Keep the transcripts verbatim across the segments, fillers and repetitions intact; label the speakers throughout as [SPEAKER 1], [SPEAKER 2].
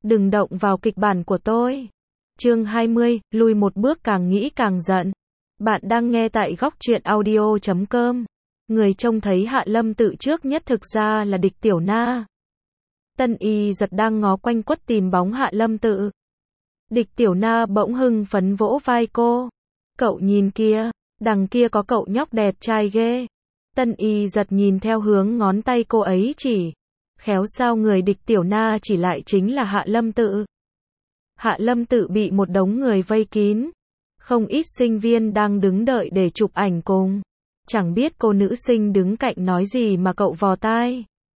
[SPEAKER 1] đừng động vào kịch bản của tôi. Chương hai mươi, lùi một bước càng nghĩ càng giận. Bạn đang nghe tại góc truyện audio chấm com. Người trông thấy Hạ Lâm Tự trước nhất thực ra là Địch Tiểu Na. Tân Y giật đang ngó quanh quất tìm bóng Hạ Lâm Tự. Địch Tiểu Na bỗng hưng phấn vỗ vai cô. Cậu nhìn kia, đằng kia có cậu nhóc đẹp trai ghê. Tân Y giật nhìn theo hướng ngón tay cô ấy chỉ. Khéo sao người Địch Tiểu Na chỉ lại chính là Hạ Lâm Tự. Hạ Lâm Tự bị một đống người vây kín. Không ít sinh viên đang đứng đợi để chụp ảnh cùng. Chẳng biết cô nữ sinh đứng cạnh nói gì mà cậu vò tai.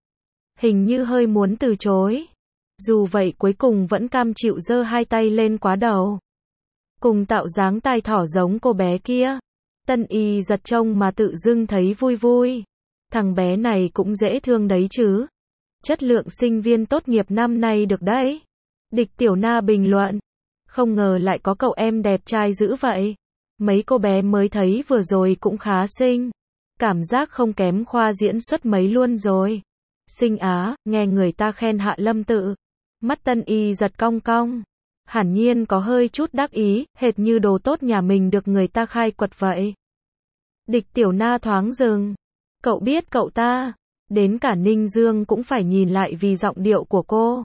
[SPEAKER 1] Hình như hơi muốn từ chối. Dù vậy cuối cùng vẫn cam chịu giơ hai tay lên quá đầu. Cùng tạo dáng tai thỏ giống cô bé kia. Tân Y giật trông mà tự dưng thấy vui vui. Thằng bé này cũng dễ thương đấy chứ. Chất lượng sinh viên tốt nghiệp năm nay được đấy. Địch Tiểu Na bình luận. Không ngờ lại có cậu em đẹp trai dữ vậy. Mấy cô bé mới thấy vừa rồi cũng khá xinh. Cảm giác không kém khoa diễn xuất mấy luôn rồi. Xinh á, nghe người ta khen Hạ Lâm Tự. Mắt Tân Y giật cong cong. Hẳn nhiên có hơi chút đắc ý, hệt như đồ tốt nhà mình được người ta khai quật vậy. Địch Tiểu Na thoáng dừng. Cậu biết cậu ta. Đến cả Ninh Dương cũng phải nhìn lại vì giọng điệu của cô.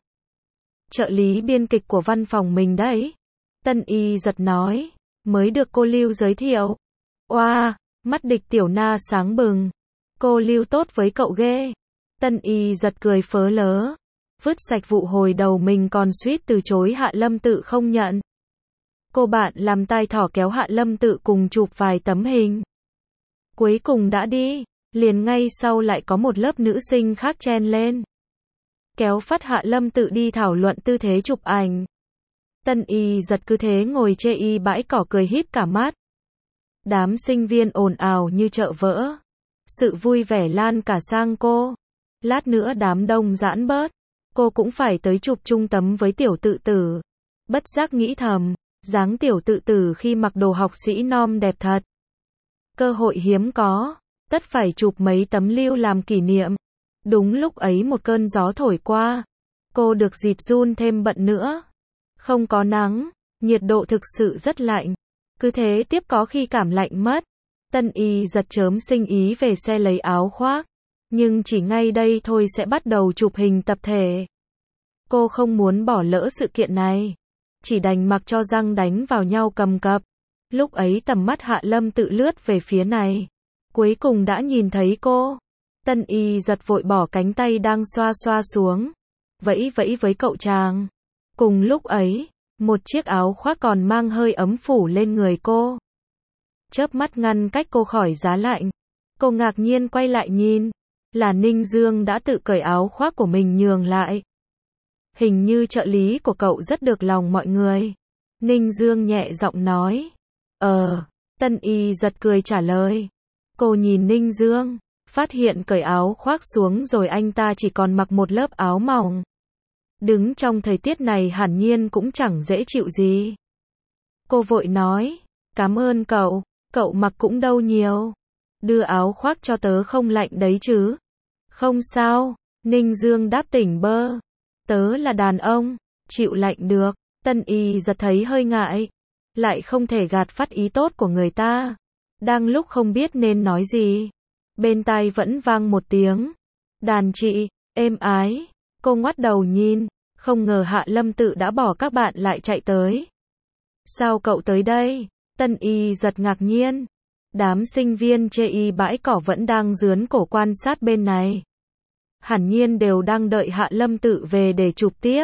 [SPEAKER 1] Trợ lý biên kịch của văn phòng mình đấy. Tân Y giật nói. Mới được cô Lưu giới thiệu. Oa, mắt Địch Tiểu Na sáng bừng. Cô Lưu tốt với cậu ghê. Tân Y giật cười phớ lớ. Vứt sạch vụ hồi đầu mình còn suýt từ chối Hạ Lâm Tự không nhận. Cô bạn làm tai thỏ kéo Hạ Lâm Tự cùng chụp vài tấm hình. Cuối cùng đã đi. Liền ngay sau lại có một lớp nữ sinh khác chen lên. Kéo phát Hạ Lâm Tự đi thảo luận tư thế chụp ảnh. Tân Y giật cứ thế ngồi chê y bãi cỏ cười híp cả mắt. Đám sinh viên ồn ào như chợ vỡ. Sự vui vẻ lan cả sang cô. Lát nữa đám đông giãn bớt. Cô cũng phải tới chụp chung tấm với Tiểu Tự Tử. Bất giác nghĩ thầm, dáng Tiểu Tự Tử khi mặc đồ học sĩ nom đẹp thật. Cơ hội hiếm có. Tất phải chụp mấy tấm lưu làm kỷ niệm. Đúng lúc ấy một cơn gió thổi qua. Cô được dịp run thêm bận nữa. Không có nắng, nhiệt độ thực sự rất lạnh. Cứ thế tiếp có khi cảm lạnh mất. Tân Y giật chớm sinh ý về xe lấy áo khoác. Nhưng chỉ ngay đây thôi sẽ bắt đầu chụp hình tập thể. Cô không muốn bỏ lỡ sự kiện này. Chỉ đành mặc cho răng đánh vào nhau cầm cập. Lúc ấy tầm mắt Hạ Lâm Tự lướt về phía này. Cuối cùng đã nhìn thấy cô. Tân Y giật vội bỏ cánh tay đang xoa xoa xuống. Vẫy vẫy với cậu chàng. Cùng lúc ấy, một chiếc áo khoác còn mang hơi ấm phủ lên người cô. Chớp mắt ngăn cách cô khỏi giá lạnh. Cô ngạc nhiên quay lại nhìn. Là Ninh Dương đã tự cởi áo khoác của mình nhường lại. Hình như trợ lý của cậu rất được lòng mọi người. Ninh Dương nhẹ giọng nói. Ờ, Tân Y giật cười trả lời. Cô nhìn Ninh Dương, phát hiện cởi áo khoác xuống rồi anh ta chỉ còn mặc một lớp áo mỏng. Đứng trong thời tiết này hẳn nhiên cũng chẳng dễ chịu gì. Cô vội nói, cảm ơn cậu, cậu mặc cũng đâu nhiều. Đưa áo khoác cho tớ không lạnh đấy chứ. Không sao, Ninh Dương đáp tỉnh bơ. Tớ là đàn ông, chịu lạnh được. Tân Y giật thấy hơi ngại. Lại không thể gạt phát ý tốt của người ta. Đang lúc không biết nên nói gì. Bên tai vẫn vang một tiếng. Đàn chị, êm ái. Cô ngoắt đầu nhìn. Không ngờ Hạ Lâm Tự đã bỏ các bạn lại chạy tới. Sao cậu tới đây? Tân Y giật ngạc nhiên. Đám sinh viên chê y bãi cỏ vẫn đang dướn cổ quan sát bên này. Hẳn nhiên đều đang đợi Hạ Lâm Tự về để chụp tiếp.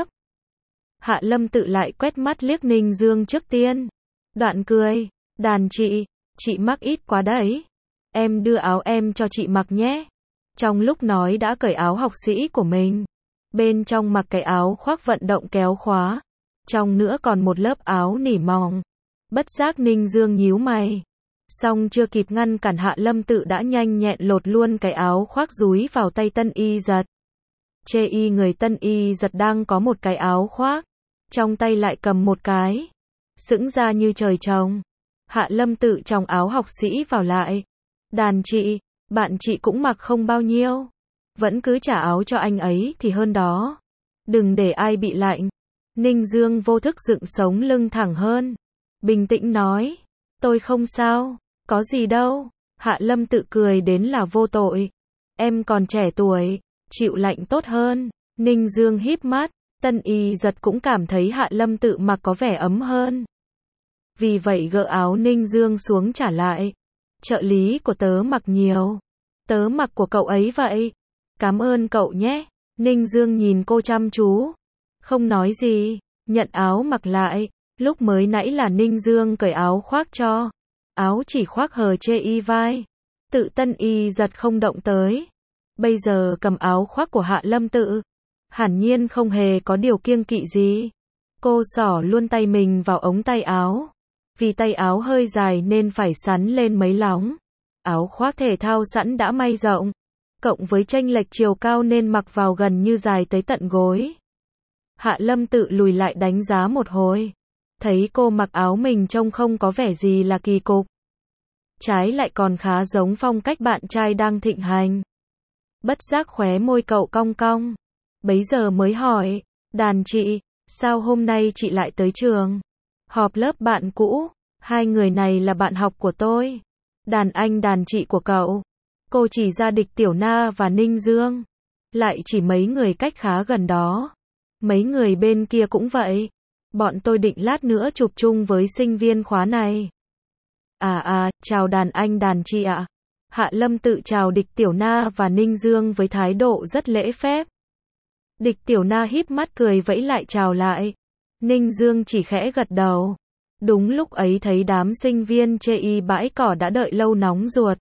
[SPEAKER 1] Hạ Lâm Tự lại quét mắt liếc Ninh Dương trước tiên. Đoạn cười. Đàn chị, chị mắc ít quá đấy. Em đưa áo em cho chị mặc nhé. Trong lúc nói đã cởi áo học sĩ của mình. Bên trong mặc cái áo khoác vận động kéo khóa. Trong nữa còn một lớp áo nỉ mỏng. Bất giác Ninh Dương nhíu mày. Xong chưa kịp ngăn cản Hạ Lâm Tự đã nhanh nhẹn lột luôn cái áo khoác dúi vào tay Tân Y giật. Chê y người Tân Y giật đang có một cái áo khoác. Trong tay lại cầm một cái. Sững ra như trời trồng. Hạ Lâm Tự trong áo học sĩ vào lại. Đàn chị, bạn chị cũng mặc không bao nhiêu. Vẫn cứ trả áo cho anh ấy thì hơn đó. Đừng để ai bị lạnh. Ninh Dương vô thức dựng sống lưng thẳng hơn. Bình tĩnh nói. Tôi không sao. Có gì đâu. Hạ Lâm tự cười đến là vô tội. Em còn trẻ tuổi. Chịu lạnh tốt hơn. Ninh Dương híp mắt. Tân Y Giật cũng cảm thấy Hạ Lâm tự mặc có vẻ ấm hơn. Vì vậy gỡ áo Ninh Dương xuống trả lại. Trợ lý của tớ mặc nhiều. Tớ mặc của cậu ấy vậy. Cảm ơn cậu nhé. Ninh Dương nhìn cô chăm chú. Không nói gì. Nhận áo mặc lại. Lúc mới nãy là Ninh Dương cởi áo khoác cho. Áo chỉ khoác hở chê y vai. Tự Tân Y Giật không động tới. Bây giờ cầm áo khoác của Hạ Lâm tự. Hẳn nhiên không hề có điều kiêng kỵ gì. Cô xỏ luôn tay mình vào ống tay áo. Vì tay áo hơi dài nên phải sắn lên mấy lóng. Áo khoác thể thao sẵn đã may rộng. Cộng với chênh lệch chiều cao nên mặc vào gần như dài tới tận gối. Hạ Lâm tự lùi lại đánh giá một hồi. Thấy cô mặc áo mình trông không có vẻ gì là kỳ cục. Trái lại còn khá giống phong cách bạn trai đang thịnh hành. Bất giác khóe môi cậu cong cong. Bấy giờ mới hỏi. Đàn chị, sao hôm nay chị lại tới trường? Họp lớp bạn cũ. Hai người này là bạn học của tôi. Đàn anh đàn chị của cậu. Cô chỉ ra Địch Tiểu Na và Ninh Dương. Lại chỉ mấy người cách khá gần đó. Mấy người bên kia cũng vậy. Bọn tôi định lát nữa chụp chung với sinh viên khóa này. À à, chào đàn anh đàn chị ạ. Hạ Lâm tự chào Địch Tiểu Na và Ninh Dương với thái độ rất lễ phép. Địch Tiểu Na híp mắt cười vẫy lại chào lại. Ninh Dương chỉ khẽ gật đầu. Đúng lúc ấy thấy đám sinh viên chê y bãi cỏ đã đợi lâu nóng ruột.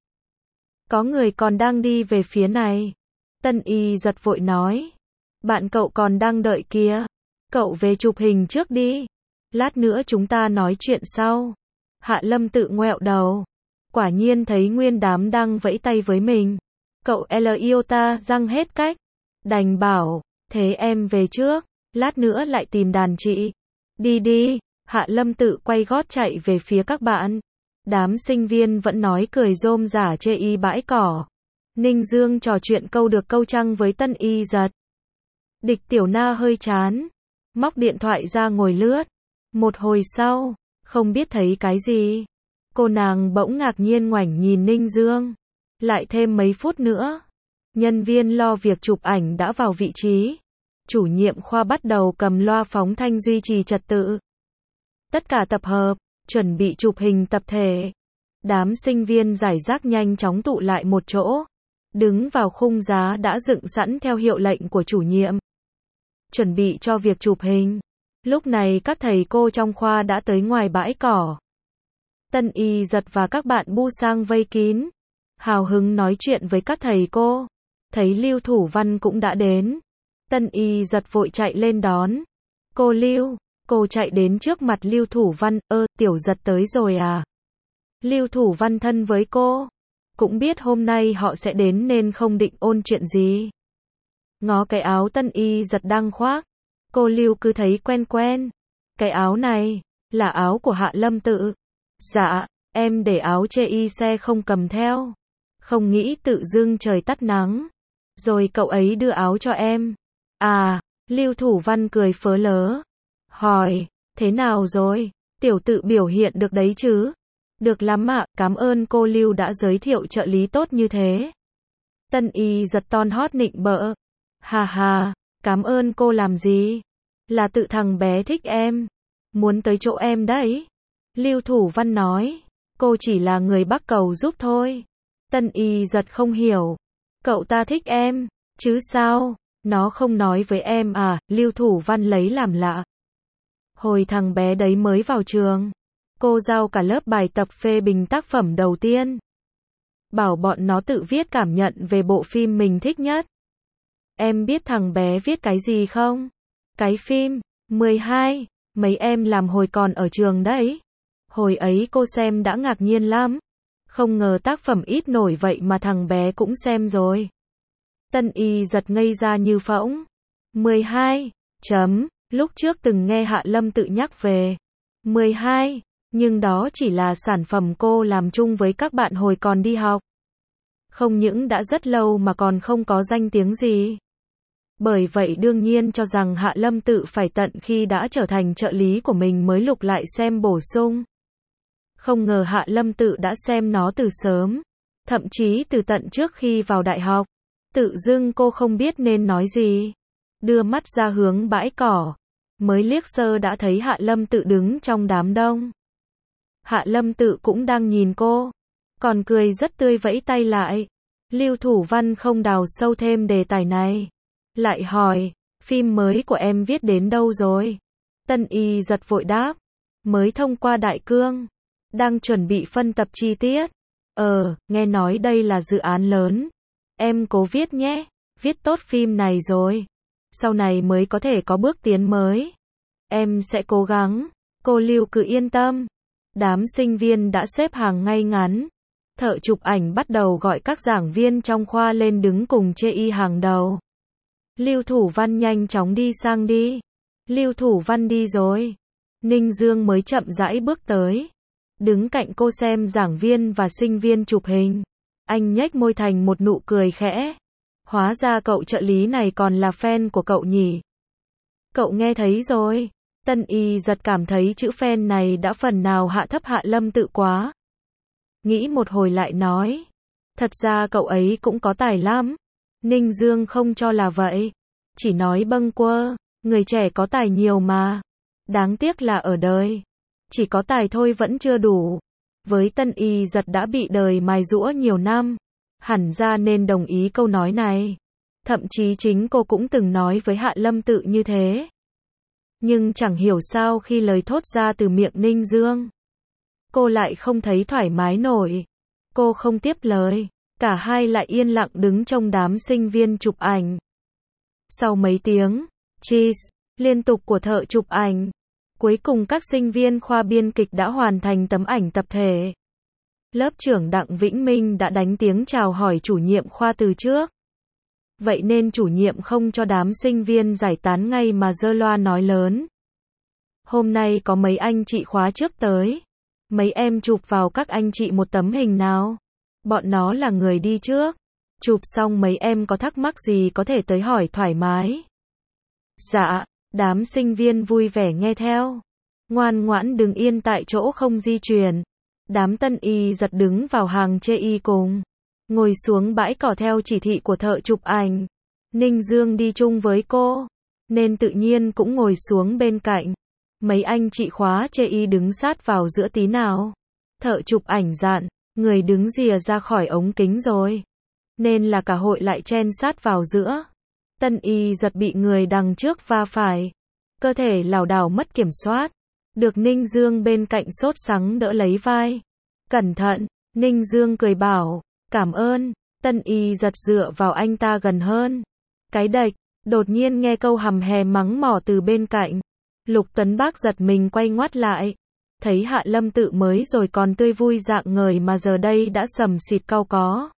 [SPEAKER 1] Có người còn đang đi về phía này. Tân Y Giật vội nói. Bạn cậu còn đang đợi kia. Cậu về chụp hình trước đi. Lát nữa chúng ta nói chuyện sau. Hạ Lâm tự ngoẹo đầu. Quả nhiên thấy nguyên đám đang vẫy tay với mình. Cậu L iota răng hết cách. Đành bảo, thế em về trước. Lát nữa lại tìm đàn chị. Đi đi. Hạ Lâm tự quay gót chạy về phía các bạn. Đám sinh viên vẫn nói cười rôm rả chê y bãi cỏ. Ninh Dương trò chuyện câu được câu trăng với Tân Y Giật. Địch Tiểu Na hơi chán. Móc điện thoại ra ngồi lướt. Một hồi sau, không biết thấy cái gì. Cô nàng bỗng ngạc nhiên ngoảnh nhìn Ninh Dương. Lại thêm mấy phút nữa. Nhân viên lo việc chụp ảnh đã vào vị trí. Chủ nhiệm khoa bắt đầu cầm loa phóng thanh duy trì trật tự. Tất cả tập hợp, chuẩn bị chụp hình tập thể. Đám sinh viên giải rác nhanh chóng tụ lại một chỗ. Đứng vào khung giá đã dựng sẵn theo hiệu lệnh của chủ nhiệm. Chuẩn bị cho việc chụp hình. Lúc này các thầy cô trong khoa đã tới ngoài bãi cỏ. Tân Y Giật và các bạn bu sang vây kín. Hào hứng nói chuyện với các thầy cô. Thấy Lưu Thủ Văn cũng đã đến. Tân Y Giật vội chạy lên đón. Cô Lưu. Cô chạy đến trước mặt Lưu Thủ Văn. Ơ, Tiểu Giật tới rồi à? Lưu Thủ Văn thân với cô. Cũng biết hôm nay họ sẽ đến nên không định ôn chuyện gì. Ngó cái áo Tân Y Giật đang khoác. Cô Lưu cứ thấy quen quen. Cái áo này, là áo của Hạ Lâm tự. Dạ, em để áo chê y xe không cầm theo. Không nghĩ tự dưng trời tắt nắng. Rồi cậu ấy đưa áo cho em. À, Lưu Thủ Văn cười phớ lớ. Hỏi, thế nào rồi? Tiểu tự biểu hiện được đấy chứ? Được lắm ạ, cảm ơn cô Lưu đã giới thiệu trợ lý tốt như thế. Tân Y Giật ton hót nịnh bợ. Hà hà, cảm ơn cô làm gì? Là tự thằng bé thích em. Muốn tới chỗ em đấy. Lưu Thủ Văn nói. Cô chỉ là người bắt cầu giúp thôi. Tân Y Giật không hiểu. Cậu ta thích em, chứ sao? Nó không nói với em à? Lưu Thủ Văn lấy làm lạ. Hồi thằng bé đấy mới vào trường, cô giao cả lớp bài tập phê bình tác phẩm đầu tiên. Bảo bọn nó tự viết cảm nhận về bộ phim mình thích nhất. Em biết thằng bé viết cái gì không? Cái phim mười hai, mấy em làm hồi còn ở trường đấy. Hồi ấy cô xem đã ngạc nhiên lắm. Không ngờ tác phẩm ít nổi vậy mà thằng bé cũng xem rồi. Tân Y Giật ngây ra như phỗng. mười hai, chấm, lúc trước từng nghe Hạ Lâm tự nhắc về. mười hai, nhưng đó chỉ là sản phẩm cô làm chung với các bạn hồi còn đi học. Không những đã rất lâu mà còn không có danh tiếng gì. Bởi vậy đương nhiên cho rằng Hạ Lâm Tự phải tận khi đã trở thành trợ lý của mình mới lục lại xem bổ sung. Không ngờ Hạ Lâm Tự đã xem nó từ sớm, thậm chí từ tận trước khi vào đại học. Tự dưng cô không biết nên nói gì, đưa mắt ra hướng bãi cỏ, mới liếc sơ đã thấy Hạ Lâm Tự đứng trong đám đông. Hạ Lâm Tự cũng đang nhìn cô, còn cười rất tươi vẫy tay lại. Lưu Thủ Văn không đào sâu thêm đề tài này, lại hỏi, phim mới của em viết đến đâu rồi? Tân Y giật vội đáp, mới thông qua đại cương, đang chuẩn bị phân tập chi tiết. Ờ, nghe nói đây là dự án lớn, em cố viết nhé, viết tốt phim này rồi, sau này mới có thể có bước tiến mới. Em sẽ cố gắng, cô Lưu cứ yên tâm. Đám sinh viên đã xếp hàng ngay ngắn. Thợ chụp ảnh bắt đầu gọi các giảng viên trong khoa lên đứng cùng chê y hàng đầu. Lưu Thủ Văn nhanh chóng đi sang đi. Lưu Thủ Văn đi rồi. Ninh Dương mới chậm rãi bước tới, đứng cạnh cô xem giảng viên và sinh viên chụp hình. Anh nhếch môi thành một nụ cười khẽ. Hóa ra cậu trợ lý này còn là fan của cậu nhỉ? Cậu nghe thấy rồi. Tân Y giật cảm thấy chữ fan này đã phần nào hạ thấp Hạ Lâm Tự quá. Nghĩ một hồi lại nói, thật ra cậu ấy cũng có tài lắm. Ninh Dương không cho là vậy, chỉ nói bâng quơ, người trẻ có tài nhiều mà. Đáng tiếc là ở đời, chỉ có tài thôi vẫn chưa đủ. Với Tân Y giật đã bị đời mài giũa nhiều năm, hẳn ra nên đồng ý câu nói này. Thậm chí chính cô cũng từng nói với Hạ Lâm Tự như thế. Nhưng chẳng hiểu sao khi lời thốt ra từ miệng Ninh Dương, cô lại không thấy thoải mái nổi. Cô không tiếp lời, cả hai lại yên lặng đứng trong đám sinh viên chụp ảnh. Sau mấy tiếng cheese liên tục của thợ chụp ảnh, cuối cùng các sinh viên khoa biên kịch đã hoàn thành tấm ảnh tập thể. Lớp trưởng Đặng Vĩnh Minh đã đánh tiếng chào hỏi chủ nhiệm khoa từ trước. Vậy nên chủ nhiệm không cho đám sinh viên giải tán ngay mà giơ loa nói lớn. Hôm nay có mấy anh chị khóa trước tới. Mấy em chụp vào các anh chị một tấm hình nào. Bọn nó là người đi trước. Chụp xong mấy em có thắc mắc gì có thể tới hỏi thoải mái. Dạ, đám sinh viên vui vẻ nghe theo. Ngoan ngoãn đứng yên tại chỗ không di chuyển. Đám Tân Y giật đứng vào hàng chê y cùng. Ngồi xuống bãi cỏ theo chỉ thị của thợ chụp ảnh. Ninh Dương đi chung với cô, nên tự nhiên cũng ngồi xuống bên cạnh. Mấy anh chị khóa chê y đứng sát vào giữa tí nào. Thợ chụp ảnh dặn, người đứng rìa ra khỏi ống kính rồi. Nên là cả hội lại chen sát vào giữa. Tân Y giật bị người đằng trước va phải. Cơ thể lảo đảo mất kiểm soát. Được Ninh Dương bên cạnh sốt sắng đỡ lấy vai. Cẩn thận, Ninh Dương cười bảo. Cảm ơn. Tân Y giật dựa vào anh ta gần hơn. Cái đệch, đột nhiên nghe câu hầm hè mắng mỏ từ bên cạnh. Lục Tấn Bác giật mình quay ngoắt lại. Thấy Hạ Lâm Tự mới rồi còn tươi vui rạng ngời mà giờ đây đã sầm xịt cau có.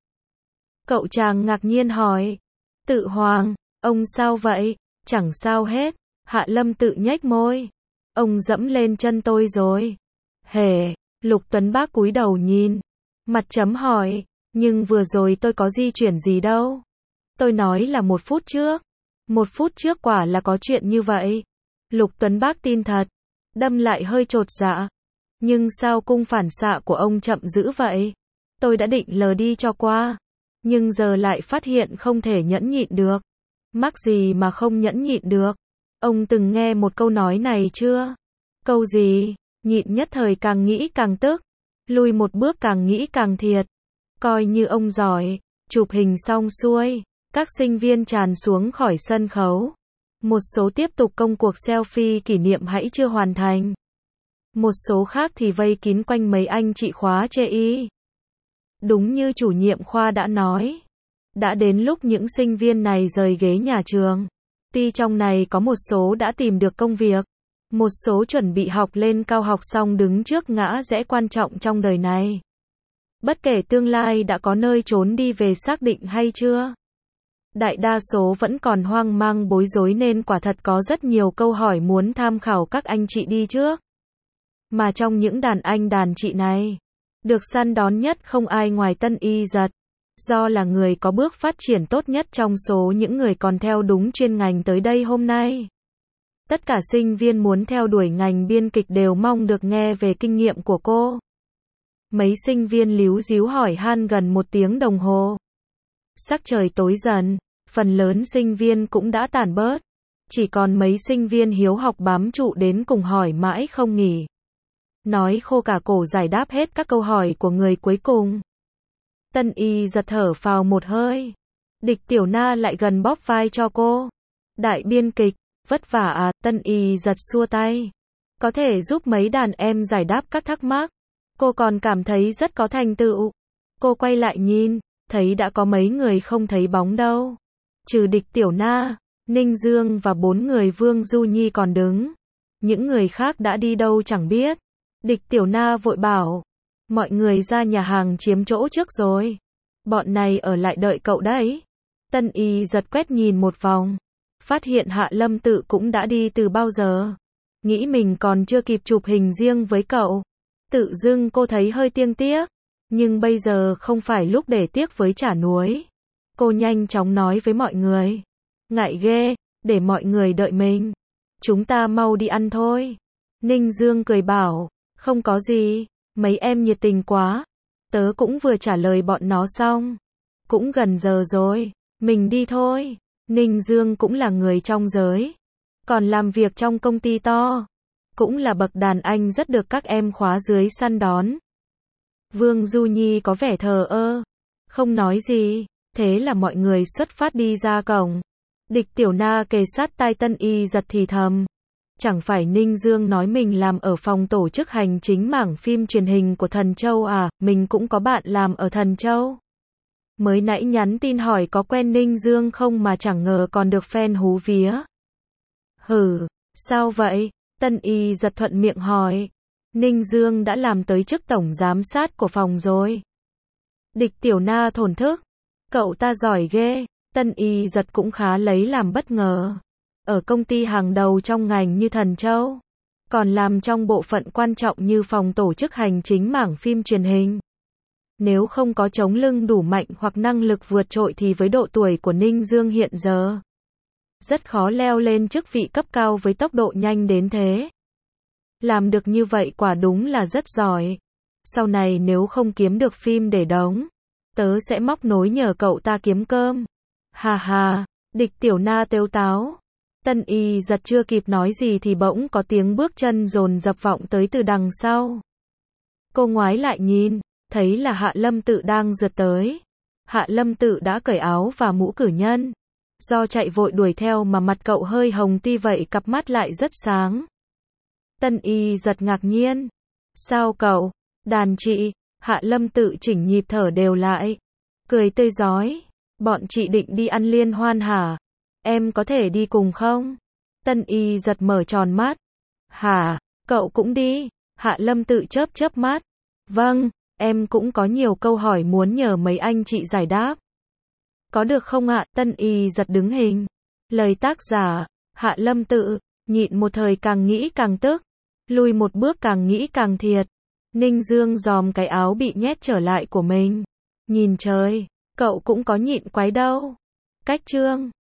[SPEAKER 1] Cậu chàng ngạc nhiên hỏi. Tự Hoàng, ông sao vậy? Chẳng sao hết. Hạ Lâm Tự nhếch môi. Ông dẫm lên chân tôi rồi. Hề, Lục Tấn Bác cúi đầu nhìn. Mặt chấm hỏi. Nhưng vừa rồi tôi có di chuyển gì đâu. Tôi nói là một phút trước. Một phút trước quả là có chuyện như vậy. Lục Tuấn Bác tin thật. Đâm lại hơi chột dạ. Nhưng sao cung phản xạ của ông chậm dữ vậy? Tôi đã định lờ đi cho qua. Nhưng giờ lại phát hiện không thể nhẫn nhịn được. Mắc gì mà không nhẫn nhịn được? Ông từng nghe một câu nói này chưa? Câu gì? Nhịn nhất thời càng nghĩ càng tức. Lùi một bước càng nghĩ càng thiệt. Coi như ông giỏi. Chụp hình xong xuôi. Các sinh viên tràn xuống khỏi sân khấu. Một số tiếp tục công cuộc selfie kỷ niệm hãy chưa hoàn thành. Một số khác thì vây kín quanh mấy anh chị khóa chê y. Đúng như chủ nhiệm khoa đã nói. Đã đến lúc những sinh viên này rời ghế nhà trường. Tuy trong này có một số đã tìm được công việc. Một số chuẩn bị học lên cao học xong đứng trước ngã rẽ quan trọng trong đời này. Bất kể tương lai đã có nơi trốn đi về xác định hay chưa. Đại đa số vẫn còn hoang mang bối rối nên quả thật có rất nhiều câu hỏi muốn tham khảo các anh chị đi trước. Mà trong những đàn anh đàn chị này, được săn đón nhất không ai ngoài Tân Y giật. Do là người có bước phát triển tốt nhất trong số những người còn theo đúng chuyên ngành tới đây hôm nay. Tất cả sinh viên muốn theo đuổi ngành biên kịch đều mong được nghe về kinh nghiệm của cô. Mấy sinh viên líu ríu hỏi han gần một tiếng đồng hồ. Sắc trời tối dần, phần lớn sinh viên cũng đã tản bớt. Chỉ còn mấy sinh viên hiếu học bám trụ đến cùng hỏi mãi không nghỉ. Nói khô cả cổ giải đáp hết các câu hỏi của người cuối cùng. Tân Y giật thở phào một hơi. Địch Tiểu Na lại gần bóp vai cho cô. Đại biên kịch, vất vả à, Tân Y giật xua tay. Có thể giúp mấy đàn em giải đáp các thắc mắc. Cô còn cảm thấy rất có thành tựu. Cô quay lại nhìn, thấy đã có mấy người không thấy bóng đâu. Trừ Địch Tiểu Na, Ninh Dương và bốn người Vương Du Nhi còn đứng. Những người khác đã đi đâu chẳng biết. Địch Tiểu Na vội bảo. Mọi người ra nhà hàng chiếm chỗ trước rồi. Bọn này ở lại đợi cậu đấy. Tân Y giật quét nhìn một vòng. Phát hiện Hạ Lâm Tự cũng đã đi từ bao giờ. Nghĩ mình còn chưa kịp chụp hình riêng với cậu. Tự dưng cô thấy hơi tiếc tiếc. Nhưng bây giờ không phải lúc để tiếc với chả núi. Cô nhanh chóng nói với mọi người. Ngại ghê, để mọi người đợi mình. Chúng ta mau đi ăn thôi. Ninh Dương cười bảo. Không có gì, mấy em nhiệt tình quá. Tớ cũng vừa trả lời bọn nó xong. Cũng gần giờ rồi, mình đi thôi. Ninh Dương cũng là người trong giới. Còn làm việc trong công ty to. Cũng là bậc đàn anh rất được các em khóa dưới săn đón. Vương Du Nhi có vẻ thờ ơ. Không nói gì. Thế là mọi người xuất phát đi ra cổng. Địch Tiểu Na kề sát tai Tân Y giật thì thầm. Chẳng phải Ninh Dương nói mình làm ở phòng tổ chức hành chính mảng phim truyền hình của Thần Châu à, mình cũng có bạn làm ở Thần Châu. Mới nãy nhắn tin hỏi có quen Ninh Dương không mà chẳng ngờ còn được fan hú vía. Hử, sao vậy? Tân Y giật thuận miệng hỏi. Ninh Dương đã làm tới chức tổng giám sát của phòng rồi. Địch Tiểu Na thổn thức. Cậu ta giỏi ghê. Tân Y giật cũng khá lấy làm bất ngờ. Ở công ty hàng đầu trong ngành như Thần Châu. Còn làm trong bộ phận quan trọng như phòng tổ chức hành chính mảng phim truyền hình. Nếu không có chống lưng đủ mạnh hoặc năng lực vượt trội thì với độ tuổi của Ninh Dương hiện giờ, rất khó leo lên chức vị cấp cao với tốc độ nhanh đến thế. Làm được như vậy quả đúng là rất giỏi. Sau này nếu không kiếm được phim để đóng, tớ sẽ móc nối nhờ cậu ta kiếm cơm. Hà hà, Địch Tiểu Na tếu táo. Tân Y giật chưa kịp nói gì thì bỗng có tiếng bước chân dồn dập vọng tới từ đằng sau. Cô ngoái lại nhìn, thấy là Hạ Lâm Tự đang rượt tới. Hạ Lâm Tự đã cởi áo và mũ cử nhân. Do chạy vội đuổi theo mà mặt cậu hơi hồng, tuy vậy cặp mắt lại rất sáng. Tân Y giật ngạc nhiên. Sao cậu? Đàn chị. Hạ Lâm Tự chỉnh nhịp thở đều lại. Cười tươi rói. Bọn chị định đi ăn liên hoan hả? Em có thể đi cùng không? Tân Y giật mở tròn mắt. Hả? Cậu cũng đi? Hạ Lâm Tự chớp chớp mắt. Vâng, em cũng có nhiều câu hỏi muốn nhờ mấy anh chị giải đáp. Có được không ạ? Tân Y giật đứng hình. Lời tác giả, Hạ Lâm Tự, nhịn một thời càng nghĩ càng tức. Lùi một bước càng nghĩ càng thiệt. Ninh Dương giòm cái áo bị nhét trở lại của mình. Nhìn trời, cậu cũng có nhịn quái đâu. Cách chương